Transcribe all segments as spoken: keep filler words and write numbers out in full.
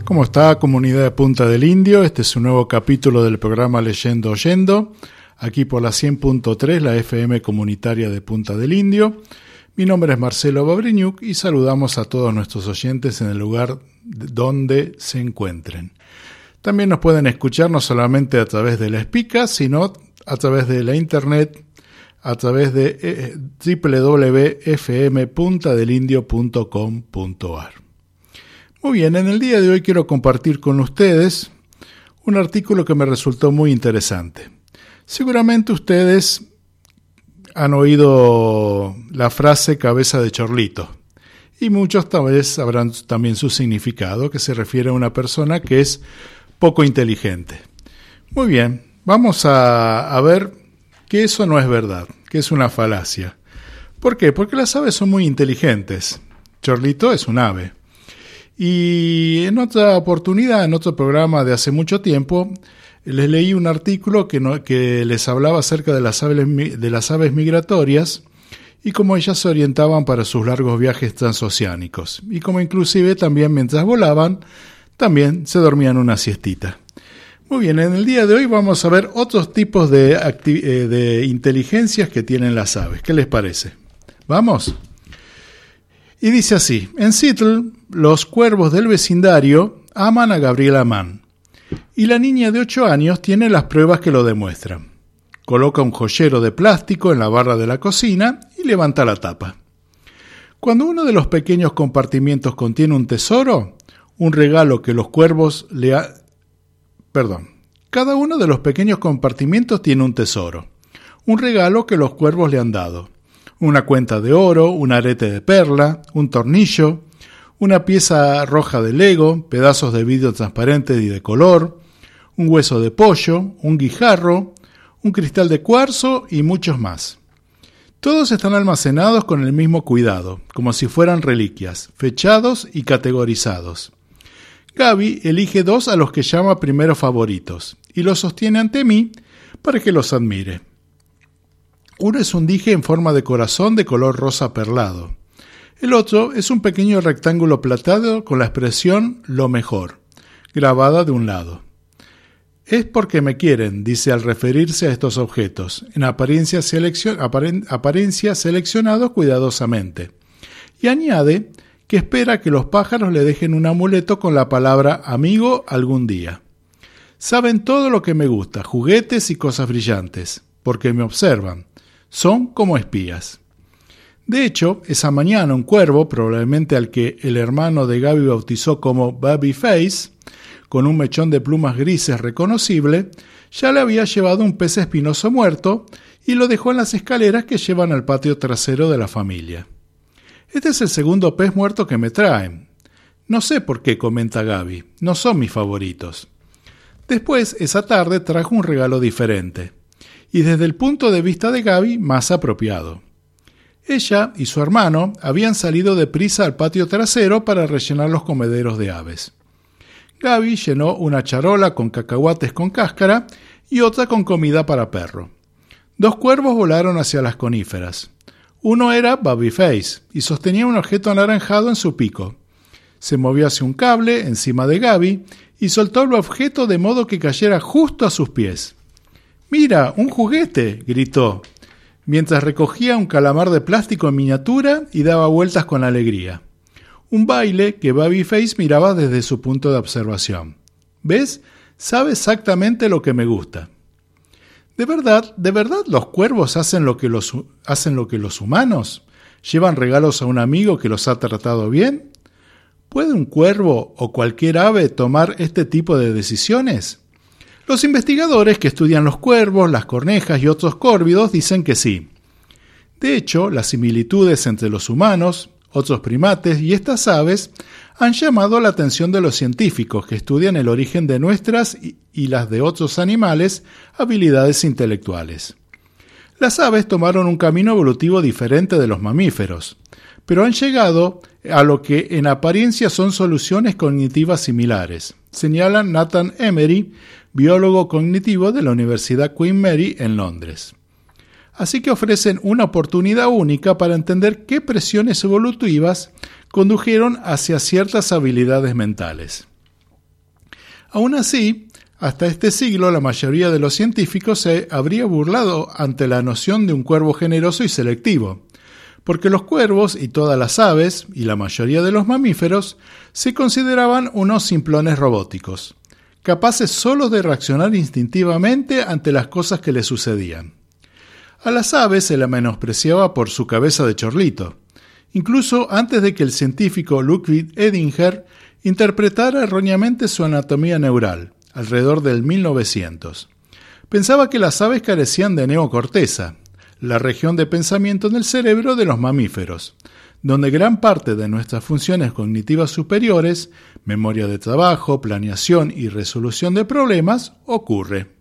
¿Cómo está, comunidad de Punta del Indio? Este es un nuevo capítulo del programa Leyendo Oyendo, aquí por la cien punto tres, la F M comunitaria de Punta del Indio. Mi nombre es Marcelo Babriñuk y saludamos a todos nuestros oyentes en el lugar donde se encuentren. También nos pueden escuchar no solamente a través de la Espica, sino a través de la internet, a través de eh, doble u doble u doble u punto f m punta del indio punto com punto a r. Muy bien, en el día de hoy quiero compartir con ustedes un artículo que me resultó muy interesante. Seguramente ustedes han oído la frase cabeza de chorlito y muchos tal vez sabrán también su significado, que se refiere a una persona que es poco inteligente. Muy bien, vamos a, a ver que eso no es verdad, que es una falacia. ¿Por qué? Porque las aves son muy inteligentes. Chorlito es un ave. Y en otra oportunidad, en otro programa de hace mucho tiempo, les leí un artículo que, no, que les hablaba acerca de las, aves, de las aves migratorias y cómo ellas se orientaban para sus largos viajes transoceánicos. Y cómo inclusive también mientras volaban, también se dormían una siestita. Muy bien, en el día de hoy vamos a ver otros tipos de, acti- de inteligencias que tienen las aves. ¿Qué les parece? ¿Vamos? Y dice así: en Seattle, los cuervos del vecindario aman a Gabriela Mann, y la niña de ocho años tiene las pruebas que lo demuestran. Coloca un joyero de plástico en la barra de la cocina y levanta la tapa. Cuando uno de los pequeños compartimientos contiene un tesoro, un regalo que los cuervos le ha... Perdón. Cada uno de los pequeños compartimientos tiene un tesoro, un regalo que los cuervos le han dado. Una cuenta de oro, un arete de perla, un tornillo, una pieza roja de Lego, pedazos de vidrio transparente y de color, un hueso de pollo, un guijarro, un cristal de cuarzo y muchos más. Todos están almacenados con el mismo cuidado, como si fueran reliquias, fechados y categorizados. Gaby elige dos a los que llama primero favoritos y los sostiene ante mí para que los admire. Uno es un dije en forma de corazón de color rosa perlado. El otro es un pequeño rectángulo platado con la expresión «lo mejor», grabada de un lado. Es porque me quieren, dice al referirse a estos objetos, en apariencia, seleccion- aparen- apariencia seleccionados cuidadosamente. Y añade que espera que los pájaros le dejen un amuleto con la palabra amigo algún día. Saben todo lo que me gusta, juguetes y cosas brillantes, porque me observan. Son como espías. De hecho, esa mañana un cuervo, probablemente al que el hermano de Gaby bautizó como Baby Face, con un mechón de plumas grises reconocible, ya le había llevado un pez espinoso muerto y lo dejó en las escaleras que llevan al patio trasero de la familia. Este es el segundo pez muerto que me traen. No sé por qué, comenta Gaby, no son mis favoritos. Después, esa tarde, trajo un regalo diferente. Y desde el punto de vista de Gaby, más apropiado. Ella y su hermano habían salido deprisa al patio trasero para rellenar los comederos de aves. Gaby llenó una charola con cacahuates con cáscara y otra con comida para perro. Dos cuervos volaron hacia las coníferas. Uno era Babyface y sostenía un objeto anaranjado en su pico. Se movió hacia un cable encima de Gaby y soltó el objeto de modo que cayera justo a sus pies. «¡Mira, un juguete!», gritó, mientras recogía un calamar de plástico en miniatura y daba vueltas con alegría. Un baile que Babyface miraba desde su punto de observación. «¿Ves? Sabe exactamente lo que me gusta». ¿De verdad, de verdad los cuervos hacen lo que los, hacen lo que los humanos? ¿Llevan regalos a un amigo que los ha tratado bien? ¿Puede un cuervo o cualquier ave tomar este tipo de decisiones? Los investigadores que estudian los cuervos, las cornejas y otros córvidos dicen que sí. De hecho, las similitudes entre los humanos, otros primates y estas aves han llamado la atención de los científicos que estudian el origen de nuestras y, y las de otros animales habilidades intelectuales. Las aves tomaron un camino evolutivo diferente de los mamíferos, pero han llegado a lo que en apariencia son soluciones cognitivas similares, señala Nathan Emery, biólogo cognitivo de la Universidad Queen Mary en Londres. Así que ofrecen una oportunidad única para entender qué presiones evolutivas condujeron hacia ciertas habilidades mentales. Aún así, hasta este siglo la mayoría de los científicos se habría burlado ante la noción de un cuervo generoso y selectivo, porque los cuervos y todas las aves, y la mayoría de los mamíferos, se consideraban unos simplones robóticos, capaces solo de reaccionar instintivamente ante las cosas que les sucedían. A las aves se la menospreciaba por su cabeza de chorlito, incluso antes de que el científico Ludwig Edinger interpretara erróneamente su anatomía neural, alrededor del mil novecientos. Pensaba que las aves carecían de neocorteza, la región de pensamiento en el cerebro de los mamíferos, donde gran parte de nuestras funciones cognitivas superiores, memoria de trabajo, planeación y resolución de problemas, ocurre.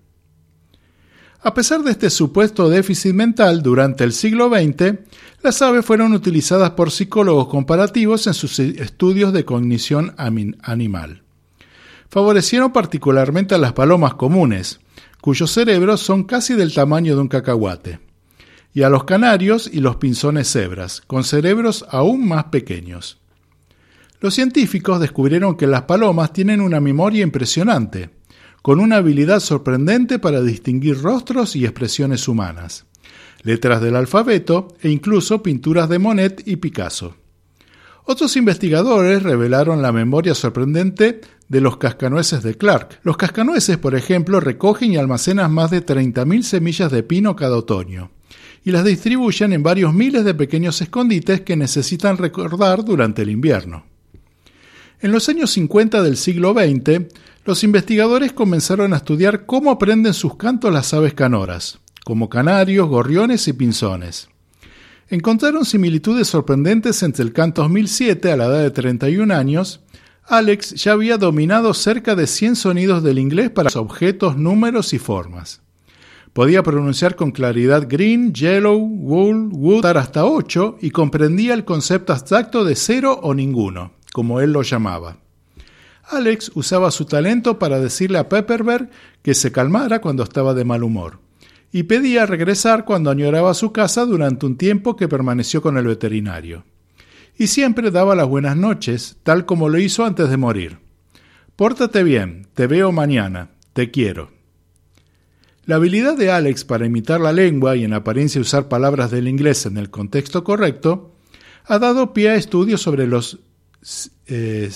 A pesar de este supuesto déficit mental, durante el siglo veinte, las aves fueron utilizadas por psicólogos comparativos en sus estudios de cognición animal. Favorecieron particularmente a las palomas comunes, cuyos cerebros son casi del tamaño de un cacahuate, y a los canarios y los pinzones cebras, con cerebros aún más pequeños. Los científicos descubrieron que las palomas tienen una memoria impresionante, con una habilidad sorprendente para distinguir rostros y expresiones humanas, letras del alfabeto e incluso pinturas de Monet y Picasso. Otros investigadores revelaron la memoria sorprendente de los cascanueces de Clark. Los cascanueces, por ejemplo, recogen y almacenan más de treinta mil semillas de pino cada otoño, y las distribuyen en varios miles de pequeños escondites que necesitan recordar durante el invierno. En los años cincuenta del siglo veinte, los investigadores comenzaron a estudiar cómo aprenden sus cantos las aves canoras, como canarios, gorriones y pinzones. Encontraron similitudes sorprendentes entre el canto dos mil siete, a la edad de treinta y un años. Alex ya había dominado cerca de cien sonidos del inglés para objetos, números y formas. Podía pronunciar con claridad green, yellow, wool, wood, hasta ocho, y comprendía el concepto abstracto de cero o ninguno, como él lo llamaba. Alex usaba su talento para decirle a Pepperberg que se calmara cuando estaba de mal humor, y pedía regresar cuando añoraba su casa durante un tiempo que permaneció con el veterinario. Y siempre daba las buenas noches, tal como lo hizo antes de morir. Pórtate bien, te veo mañana, te quiero. La habilidad de Alex para imitar la lengua y en apariencia usar palabras del inglés en el contexto correcto ha dado pie a estudios sobre los eh,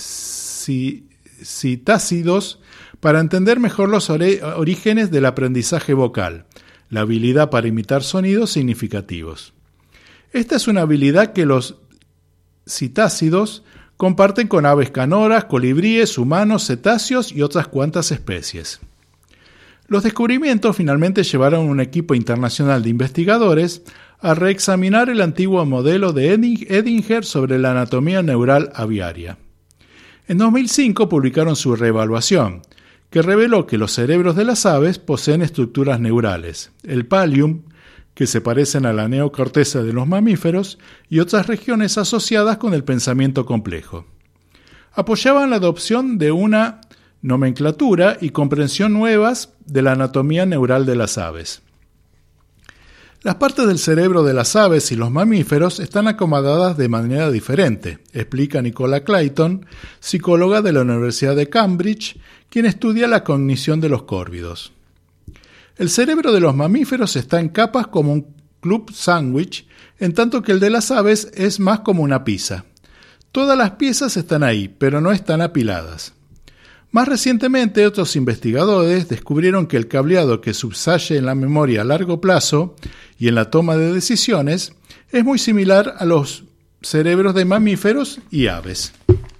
citácidos para entender mejor los orígenes del aprendizaje vocal, la habilidad para imitar sonidos significativos. Esta es una habilidad que los citácidos comparten con aves canoras, colibríes, humanos, cetáceos y otras cuantas especies. Los descubrimientos finalmente llevaron a un equipo internacional de investigadores a reexaminar el antiguo modelo de Edinger sobre la anatomía neural aviaria. En dos mil cinco publicaron su reevaluación, que reveló que los cerebros de las aves poseen estructuras neurales, el pallium, que se parecen a la neocorteza de los mamíferos, y otras regiones asociadas con el pensamiento complejo. Apoyaban la adopción de una nomenclatura y comprensión nuevas de la anatomía neural de las aves. Las partes del cerebro de las aves y los mamíferos están acomodadas de manera diferente, explica Nicola Clayton, psicóloga de la Universidad de Cambridge, quien estudia la cognición de los córvidos. El cerebro de los mamíferos está en capas como un club sándwich, en tanto que el de las aves es más como una pizza. Todas las piezas están ahí, pero no están apiladas. Más recientemente, otros investigadores descubrieron que el cableado que subyace en la memoria a largo plazo y en la toma de decisiones es muy similar a los cerebros de mamíferos y aves.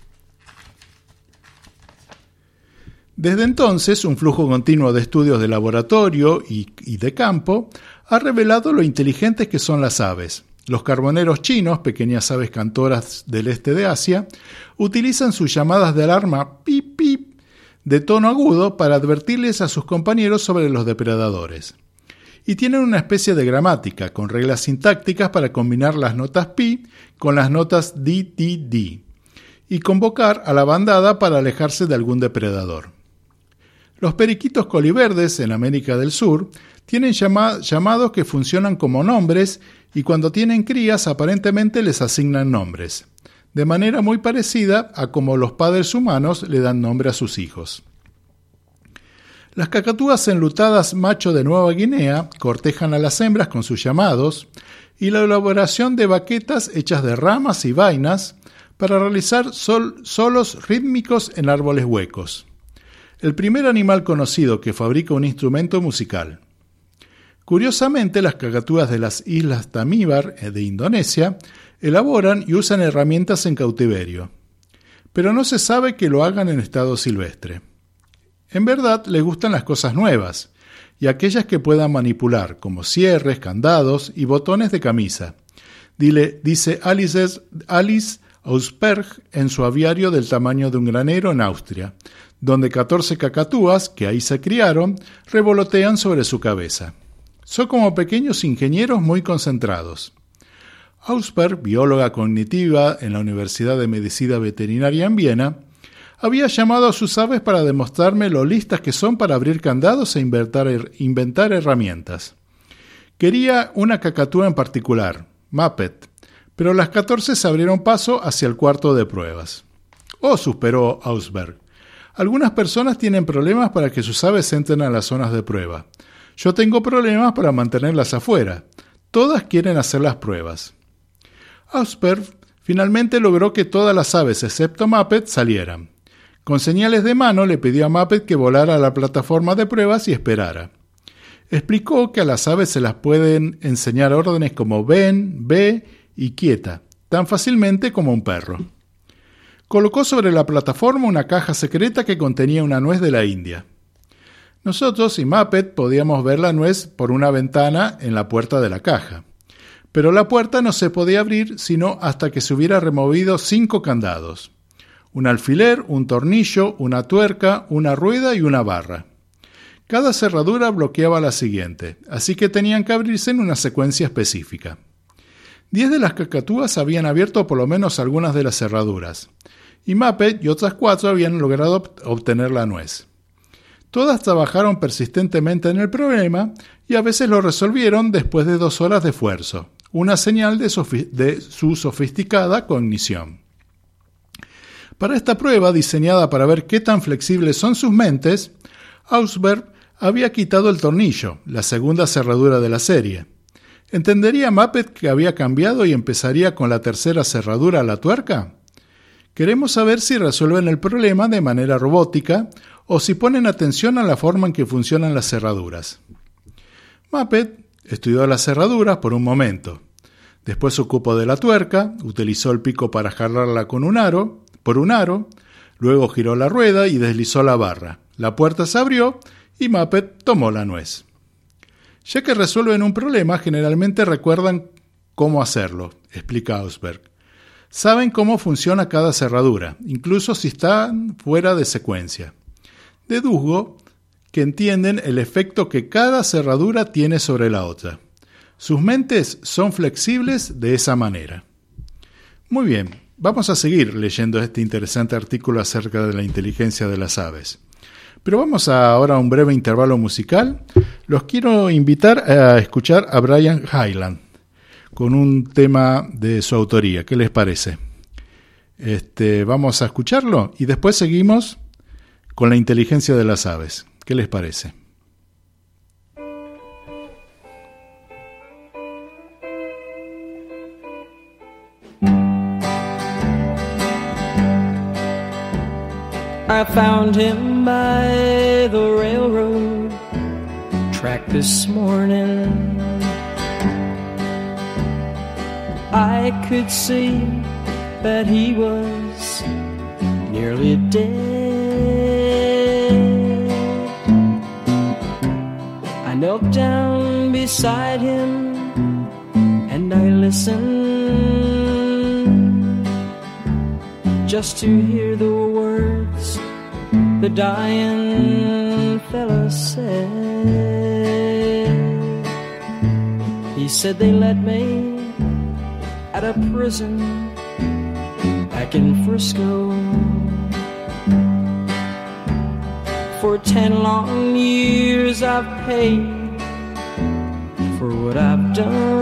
Desde entonces, un flujo continuo de estudios de laboratorio y, y de campo ha revelado lo inteligentes que son las aves. Los carboneros chinos, pequeñas aves cantoras del este de Asia, utilizan sus llamadas de alarma pip pip de tono agudo para advertirles a sus compañeros sobre los depredadores. Y tienen una especie de gramática, con reglas sintácticas para combinar las notas pi con las notas di, di, di, y convocar a la bandada para alejarse de algún depredador. Los periquitos coliverdes en América del Sur tienen llama- llamados que funcionan como nombres y cuando tienen crías aparentemente les asignan nombres, de manera muy parecida a como los padres humanos le dan nombre a sus hijos. Las cacatúas enlutadas macho de Nueva Guinea cortejan a las hembras con sus llamados y la elaboración de baquetas hechas de ramas y vainas para realizar sol- solos rítmicos en árboles huecos. El primer animal conocido que fabrica un instrumento musical. Curiosamente, las cacatúas de las islas Tamíbar de Indonesia elaboran y usan herramientas en cautiverio, pero no se sabe que lo hagan en estado silvestre. En verdad, les gustan las cosas nuevas y aquellas que puedan manipular, como cierres, candados y botones de camisa, Dile, dice Alice, Alice Ausberg en su aviario del tamaño de un granero en Austria, donde catorce cacatúas, que ahí se criaron, revolotean sobre su cabeza. Son como pequeños ingenieros muy concentrados. Ausberg, bióloga cognitiva en la Universidad de Medicina Veterinaria en Viena, había llamado a sus aves para demostrarme lo listas que son para abrir candados e inventar, inventar herramientas. Quería una cacatúa en particular, Muppet, pero las catorce se abrieron paso hacia el cuarto de pruebas. Oh, suspiró Ausberg. Algunas personas tienen problemas para que sus aves entren a las zonas de prueba. Yo tengo problemas para mantenerlas afuera. Todas quieren hacer las pruebas. Ausberg finalmente logró que todas las aves, excepto Muppet, salieran. Con señales de mano le pidió a Muppet que volara a la plataforma de pruebas y esperara. Explicó que a las aves se las pueden enseñar órdenes como ven, ve y quieta, tan fácilmente como un perro. Colocó sobre la plataforma una caja secreta que contenía una nuez de la India. Nosotros y Muppet podíamos ver la nuez por una ventana en la puerta de la caja, pero la puerta no se podía abrir sino hasta que se hubiera removido cinco candados. Un alfiler, un tornillo, una tuerca, una rueda y una barra. Cada cerradura bloqueaba la siguiente, así que tenían que abrirse en una secuencia específica. Diez de las cacatúas habían abierto por lo menos algunas de las cerraduras, y Muppet y otras cuatro habían logrado obtener la nuez. Todas trabajaron persistentemente en el problema y a veces lo resolvieron después de dos horas de esfuerzo, una señal de, sofi- de su sofisticada cognición. Para esta prueba, diseñada para ver qué tan flexibles son sus mentes, Ausberg había quitado el tornillo, la segunda cerradura de la serie. ¿Entendería Muppet que había cambiado y empezaría con la tercera cerradura a la tuerca? Queremos saber si resuelven el problema de manera robótica o si ponen atención a la forma en que funcionan las cerraduras. Muppet estudió las cerraduras por un momento. Después se ocupó de la tuerca, utilizó el pico para jalarla con un aro, por un aro, luego giró la rueda y deslizó la barra. La puerta se abrió y Muppet tomó la nuez. Ya que resuelven un problema, generalmente recuerdan cómo hacerlo, explica Ausberg. Saben cómo funciona cada cerradura, incluso si están fuera de secuencia. Deduzco que entienden el efecto que cada cerradura tiene sobre la otra. Sus mentes son flexibles de esa manera. Muy bien. Vamos a seguir leyendo este interesante artículo acerca de la inteligencia de las aves. Pero vamos a ahora a un breve intervalo musical. Los quiero invitar a escuchar a Brian Hyland con un tema de su autoría. ¿Qué les parece? Este, vamos a escucharlo y después seguimos con la inteligencia de las aves. ¿Qué les parece? I found him by the railroad track this morning. I could see that he was nearly dead. I knelt down beside him and I listened just to hear the words the dying fella said. He said they let me at a prison back in Frisco for ten long years. I've paid for what I've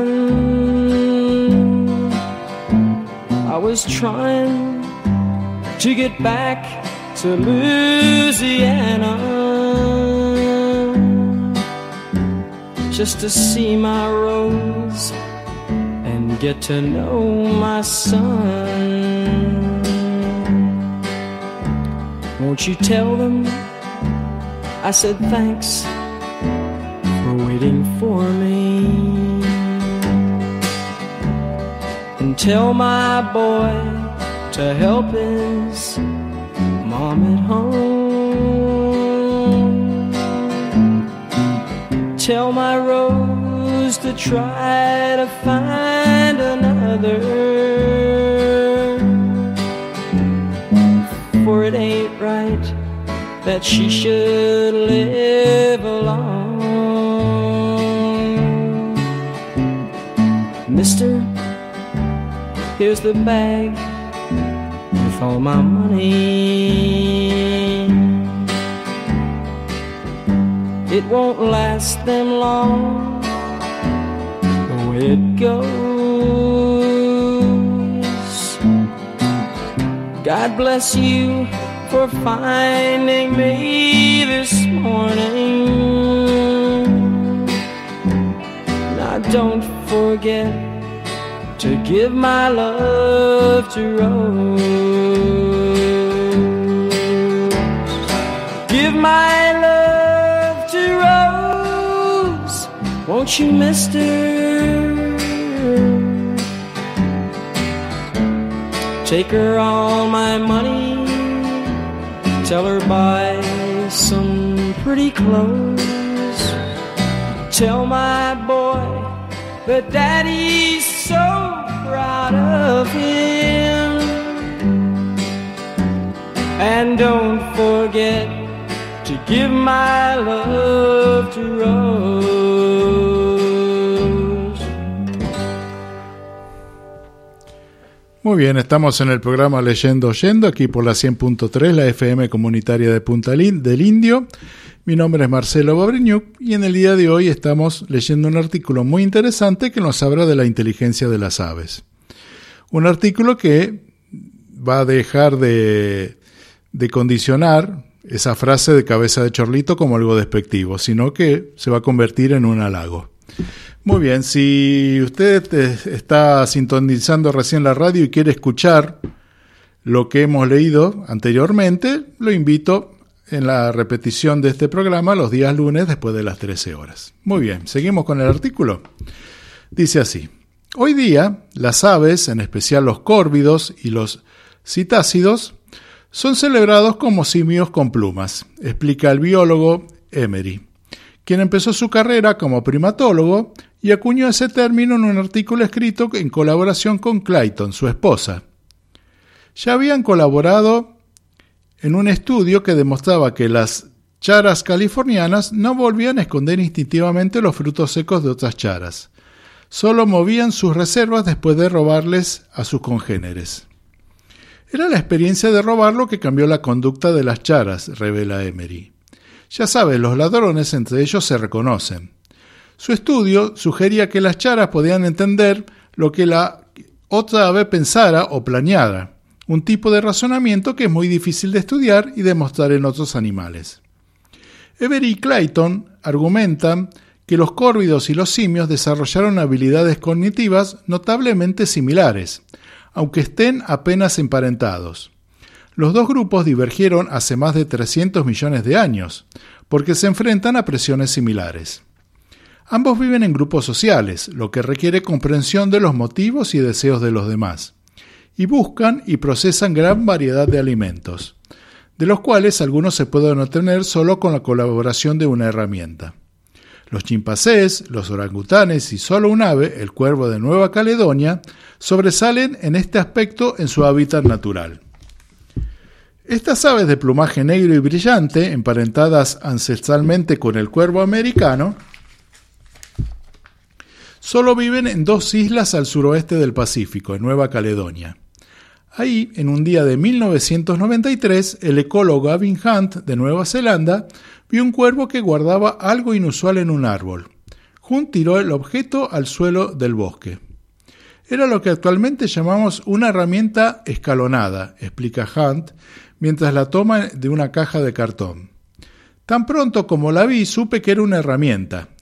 done. I was trying to get back to Louisiana. just to see my Rose and get to know my son. Won't you tell them I said thanks for waiting for me? And tell my boy to help his mom at home. Tell my Rose to try to find another, for it ain't right that she should live alone. Mister, here's the bag with all my money. It won't last them long, the way it goes. God bless you for finding me this morning. Now don't forget to give my love to Rose. Give my love to Rose, won't you, mister? Take her all my money, tell her buy some pretty clothes. Tell my boy that daddy's so proud of him. And don't forget to give my love to Rose. Muy bien, estamos en el programa Leyendo Oyendo, aquí por la cien punto tres, la F M comunitaria de Punta del Indio. Mi nombre es Marcelo Babreñuk y en el día de hoy estamos leyendo un artículo muy interesante que nos habla de la inteligencia de las aves. Un artículo que va a dejar de, de condicionar esa frase de cabeza de chorlito como algo despectivo, sino que se va a convertir en un halago. Muy bien, si usted está sintonizando recién la radio y quiere escuchar lo que hemos leído anteriormente, lo invito en la repetición de este programa los días lunes después de las trece horas. Muy bien, seguimos con el artículo. Dice así: hoy día las aves, en especial los córvidos y los citácidos, son celebrados como simios con plumas, explica el biólogo Emery, quien empezó su carrera como primatólogo y acuñó ese término en un artículo escrito en colaboración con Clayton, su esposa. Ya habían colaborado en un estudio que demostraba que las charas californianas no volvían a esconder instintivamente los frutos secos de otras charas. Solo movían sus reservas después de robarles a sus congéneres. Era la experiencia de robar lo que cambió la conducta de las charas, revela Emery. Ya sabes, los ladrones entre ellos se reconocen. Su estudio sugería que las charas podían entender lo que la otra ave pensara o planeara, un tipo de razonamiento que es muy difícil de estudiar y demostrar en otros animales. Emery y Clayton argumentan que los córvidos y los simios desarrollaron habilidades cognitivas notablemente similares, aunque estén apenas emparentados. Los dos grupos divergieron hace más de trescientos millones de años, porque se enfrentan a presiones similares. Ambos viven en grupos sociales, lo que requiere comprensión de los motivos y deseos de los demás, y buscan y procesan gran variedad de alimentos, de los cuales algunos se pueden obtener solo con la colaboración de una herramienta. Los chimpancés, los orangutanes y solo un ave, el cuervo de Nueva Caledonia, sobresalen en este aspecto en su hábitat natural. Estas aves de plumaje negro y brillante, emparentadas ancestralmente con el cuervo americano, solo viven en dos islas al suroeste del Pacífico, en Nueva Caledonia. Ahí, en un día de mil novecientos noventa y tres, el ecólogo Gavin Hunt de Nueva Zelanda vio un cuervo que guardaba algo inusual en un árbol. Hunt tiró el objeto al suelo del bosque. Era lo que actualmente llamamos una herramienta escalonada, explica Hunt, mientras la toma de una caja de cartón. Tan pronto como la vi, supe que era una herramienta,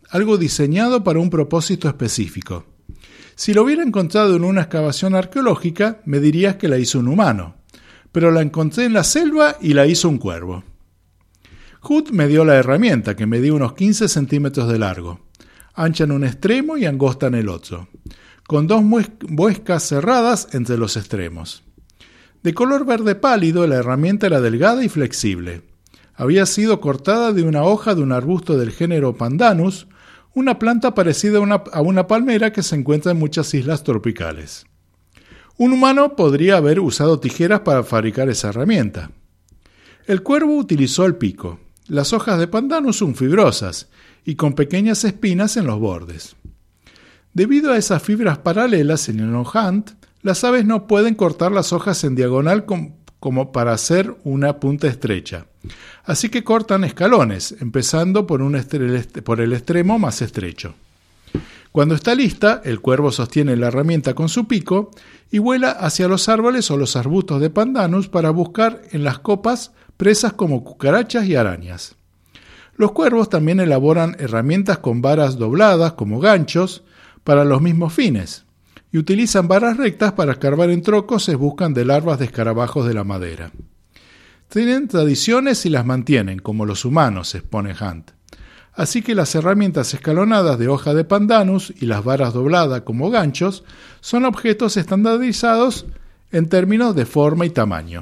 algo diseñado para un propósito específico. Si lo hubiera encontrado en una excavación arqueológica, me dirías que la hizo un humano, pero la encontré en la selva y la hizo un cuervo. Hood me dio la herramienta, que medía unos quince centímetros de largo, ancha en un extremo y angosta en el otro, con dos muescas cerradas entre los extremos. De color verde pálido, la herramienta era delgada y flexible. Había sido cortada de una hoja de un arbusto del género Pandanus, una planta parecida a una, a una palmera que se encuentra en muchas islas tropicales. Un humano podría haber usado tijeras para fabricar esa herramienta. El cuervo utilizó el pico. Las hojas de Pandanus son fibrosas y con pequeñas espinas en los bordes. Debido a esas fibras paralelas en el hunt, las aves no pueden cortar las hojas en diagonal com- como para hacer una punta estrecha. Así que cortan escalones, empezando por, un estre- por el extremo más estrecho. Cuando está lista, el cuervo sostiene la herramienta con su pico y vuela hacia los árboles o los arbustos de Pandanus para buscar en las copas presas como cucarachas y arañas. Los cuervos también elaboran herramientas con varas dobladas como ganchos para los mismos fines y utilizan varas rectas para escarbar en trocos en busca de larvas de escarabajos de la madera. Tienen tradiciones y las mantienen, como los humanos, expone Hunt. Así que las herramientas escalonadas de hoja de Pandanus y las varas dobladas como ganchos son objetos estandarizados en términos de forma y tamaño.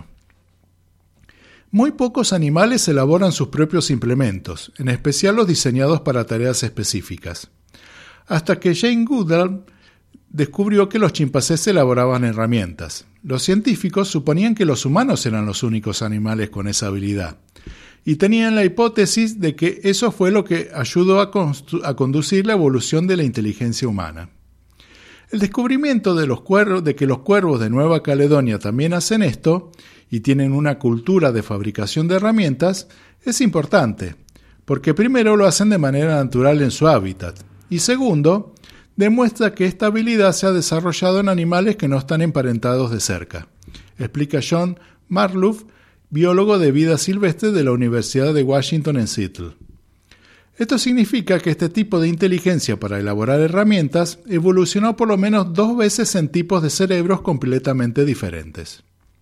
Muy pocos animales elaboran sus propios implementos, en especial los diseñados para tareas específicas. Hasta que Jane Goodall descubrió que los chimpancés elaboraban herramientas. Los científicos suponían que los humanos eran los únicos animales con esa habilidad, y tenían la hipótesis de que eso fue lo que ayudó a, constru- a conducir la evolución de la inteligencia humana. El descubrimiento de, los cuervos, de que los cuervos de Nueva Caledonia también hacen esto y tienen una cultura de fabricación de herramientas es importante, porque primero lo hacen de manera natural en su hábitat, y segundo, demuestra que esta habilidad se ha desarrollado en animales que no están emparentados de cerca, explica John Marlouf, biólogo de vida silvestre de la Universidad de Washington en Seattle. Esto significa que este tipo de inteligencia para elaborar herramientas evolucionó por lo menos dos veces en tipos de cerebros completamente diferentes.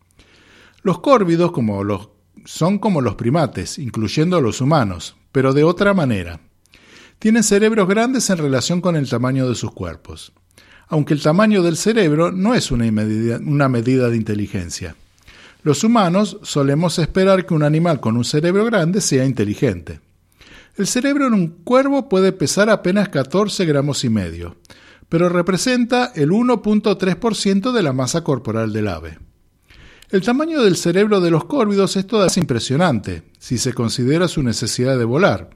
Los córvidos como los, son como los primates, incluyendo a los humanos, pero de otra manera. Tienen cerebros grandes en relación con el tamaño de sus cuerpos, aunque el tamaño del cerebro no es una medida, una medida de inteligencia. Los humanos solemos esperar que un animal con un cerebro grande sea inteligente. El cerebro en un cuervo puede pesar apenas catorce gramos y medio, pero representa el uno punto tres por ciento de la masa corporal del ave. El tamaño del cerebro de los córvidos es todavía impresionante, si se considera su necesidad de volar.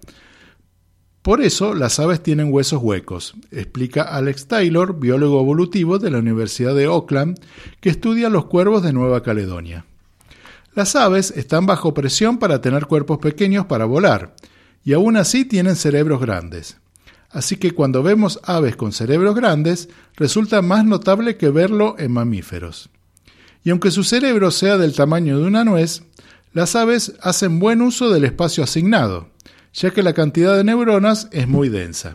Por eso, las aves tienen huesos huecos, explica Alex Taylor, biólogo evolutivo de la Universidad de Auckland, que estudia los cuervos de Nueva Caledonia. Las aves están bajo presión para tener cuerpos pequeños para volar, y aún así tienen cerebros grandes. Así que cuando vemos aves con cerebros grandes, resulta más notable que verlo en mamíferos. Y aunque su cerebro sea del tamaño de una nuez, las aves hacen buen uso del espacio asignado, ya que la cantidad de neuronas es muy densa.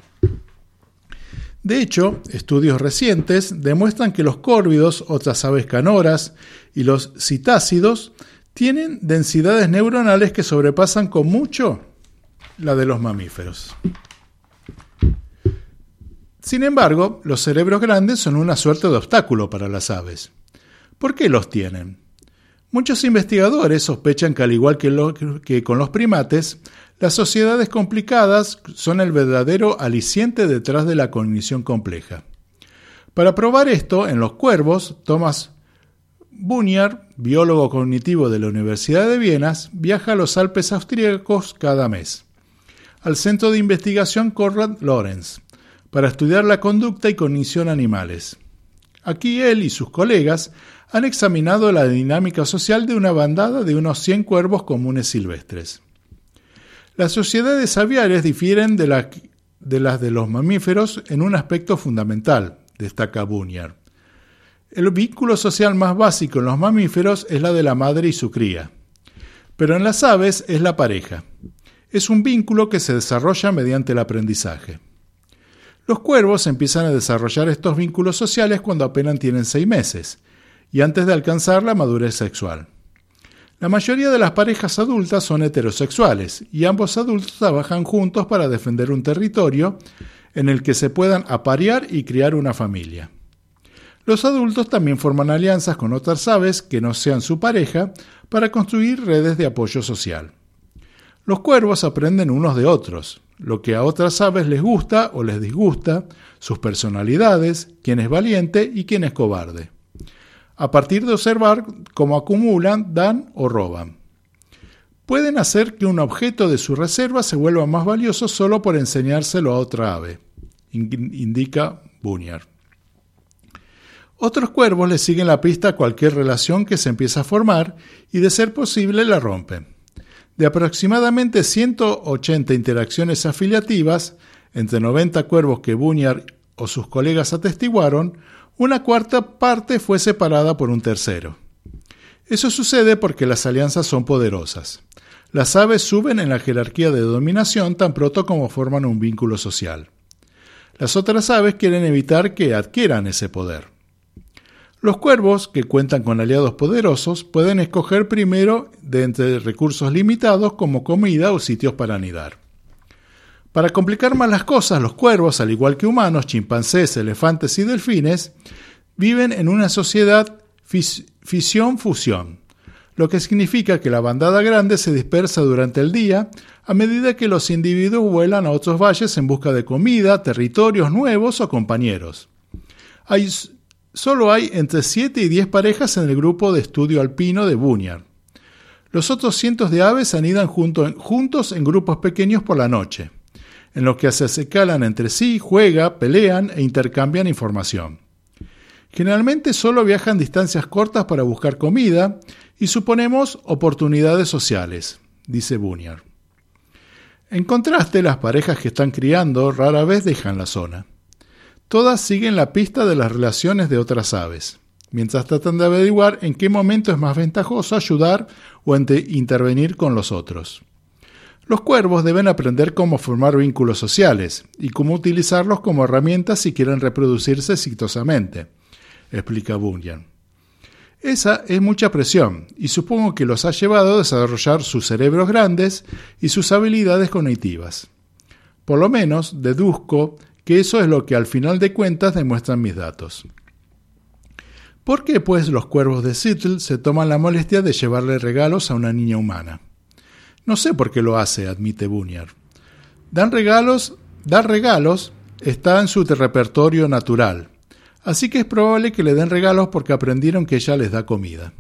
De hecho, estudios recientes demuestran que los córvidos, otras aves canoras y los citácidos tienen densidades neuronales que sobrepasan con mucho la de los mamíferos. Sin embargo, los cerebros grandes son una suerte de obstáculo para las aves. ¿Por qué los tienen? Muchos investigadores sospechan que, al igual que, lo, que con los primates, las sociedades complicadas son el verdadero aliciente detrás de la cognición compleja. Para probar esto, en los cuervos, Thomas Bunyard, biólogo cognitivo de la Universidad de Viena, viaja a los Alpes austríacos cada mes, al Centro de Investigación Konrad Lorenz, para estudiar la conducta y cognición animales. Aquí él y sus colegas han examinado la dinámica social de una bandada de unos cien cuervos comunes silvestres. Las sociedades aviares difieren de, la, de las de los mamíferos en un aspecto fundamental, destaca Bunyard. El vínculo social más básico en los mamíferos es la de la madre y su cría, pero en las aves es la pareja. Es un vínculo que se desarrolla mediante el aprendizaje. Los cuervos empiezan a desarrollar estos vínculos sociales cuando apenas tienen seis meses y antes de alcanzar la madurez sexual. La mayoría de las parejas adultas son heterosexuales y ambos adultos trabajan juntos para defender un territorio en el que se puedan aparear y criar una familia. Los adultos también forman alianzas con otras aves que no sean su pareja para construir redes de apoyo social. Los cuervos aprenden unos de otros, lo que a otras aves les gusta o les disgusta, sus personalidades, quién es valiente y quién es cobarde, a partir de observar cómo acumulan, dan o roban. Pueden hacer que un objeto de su reserva se vuelva más valioso solo por enseñárselo a otra ave, indica Bunyard. Otros cuervos le siguen la pista a cualquier relación que se empieza a formar y, de ser posible, la rompen. De aproximadamente ciento ochenta interacciones afiliativas, entre noventa cuervos que Bunyard o sus colegas atestiguaron, una cuarta parte fue separada por un tercero. Eso sucede porque las alianzas son poderosas. Las aves suben en la jerarquía de dominación tan pronto como forman un vínculo social. Las otras aves quieren evitar que adquieran ese poder. Los cuervos, que cuentan con aliados poderosos, pueden escoger primero de entre recursos limitados como comida o sitios para anidar. Para complicar más las cosas, los cuervos, al igual que humanos, chimpancés, elefantes y delfines, viven en una sociedad fis- fisión-fusión, lo que significa que la bandada grande se dispersa durante el día a medida que los individuos vuelan a otros valles en busca de comida, territorios nuevos o compañeros. Hay Solo hay entre siete y diez parejas en el grupo de estudio alpino de Bunyard. Los otros cientos de aves anidan junto en, juntos en grupos pequeños por la noche, en los que se acercan entre sí, juegan, pelean e intercambian información. Generalmente solo viajan distancias cortas para buscar comida y suponemos oportunidades sociales, dice Bunyard. En contraste, las parejas que están criando rara vez dejan la zona. Todas siguen la pista de las relaciones de otras aves, mientras tratan de averiguar en qué momento es más ventajoso ayudar o intervenir con los otros. Los cuervos deben aprender cómo formar vínculos sociales y cómo utilizarlos como herramientas si quieren reproducirse exitosamente, explica Bunyard. Esa es mucha presión y supongo que los ha llevado a desarrollar sus cerebros grandes y sus habilidades cognitivas. Por lo menos deduzco que eso es lo que al final de cuentas demuestran mis datos. ¿Por qué, pues, los cuervos de Seattle se toman la molestia de llevarle regalos a una niña humana? No sé por qué lo hace, admite Bunyard. Dan regalos, dar regalos está en su repertorio natural, así que es probable que le den regalos porque aprendieron que ella les da comida.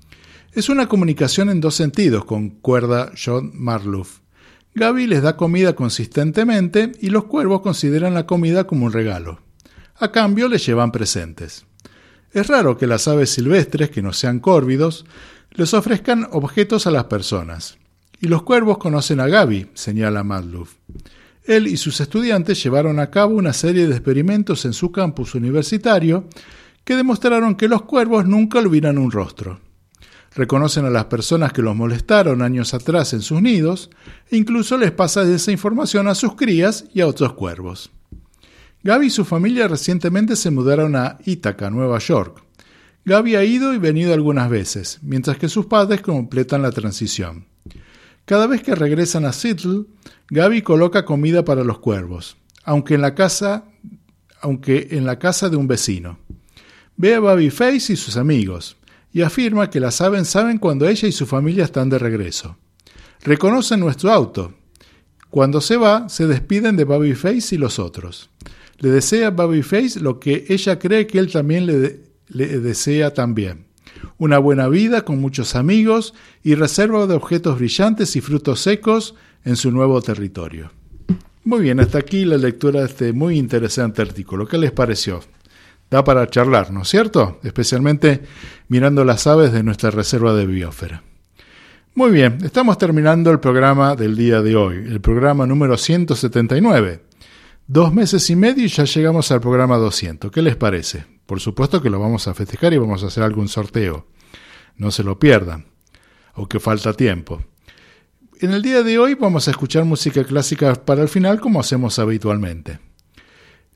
Es una comunicación en dos sentidos, concuerda John Marlouf. Gaby les da comida consistentemente y los cuervos consideran la comida como un regalo. A cambio les llevan presentes. Es raro que las aves silvestres, que no sean córvidos, les ofrezcan objetos a las personas. Y los cuervos conocen a Gaby, señala Marlouf. Él y sus estudiantes llevaron a cabo una serie de experimentos en su campus universitario que demostraron que los cuervos nunca olvidan un rostro. Reconocen a las personas que los molestaron años atrás en sus nidos e incluso les pasa esa información a sus crías y a otros cuervos. Gaby y su familia recientemente se mudaron a Ítaca, Nueva York. Gaby ha ido y venido algunas veces, mientras que sus padres completan la transición. Cada vez que regresan a Seattle, Gaby coloca comida para los cuervos, aunque en la casa, aunque en la casa de un vecino. Ve a Babyface y sus amigos, y afirma que las aves saben cuando ella y su familia están de regreso. Reconocen nuestro auto. Cuando se va, se despiden de Babyface y los otros. Le desea a Babyface lo que ella cree que él también le, de, le desea también. Una buena vida con muchos amigos y reserva de objetos brillantes y frutos secos en su nuevo territorio. Muy bien, hasta aquí la lectura de este muy interesante artículo. ¿Qué les pareció? Da para charlar, ¿no es cierto? Especialmente mirando las aves de nuestra reserva de biosfera. Muy bien, estamos terminando el programa del día de hoy, el programa número ciento setenta y nueve. Dos meses y medio y ya llegamos al programa doscientos. ¿Qué les parece? Por supuesto que lo vamos a festejar y vamos a hacer algún sorteo. No se lo pierdan, aunque falta tiempo. En el día de hoy vamos a escuchar música clásica para el final como hacemos habitualmente.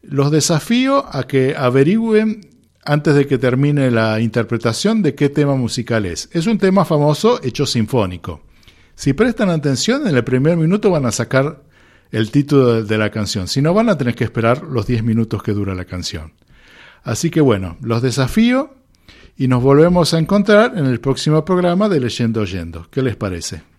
Los desafío a que averigüen antes de que termine la interpretación de qué tema musical es. Es un tema famoso hecho sinfónico. Si prestan atención, en el primer minuto van a sacar el título de, de la canción. Si no, van a tener que esperar los diez minutos que dura la canción. Así que bueno, los desafío y nos volvemos a encontrar en el próximo programa de Leyendo Oyendo. ¿Qué les parece?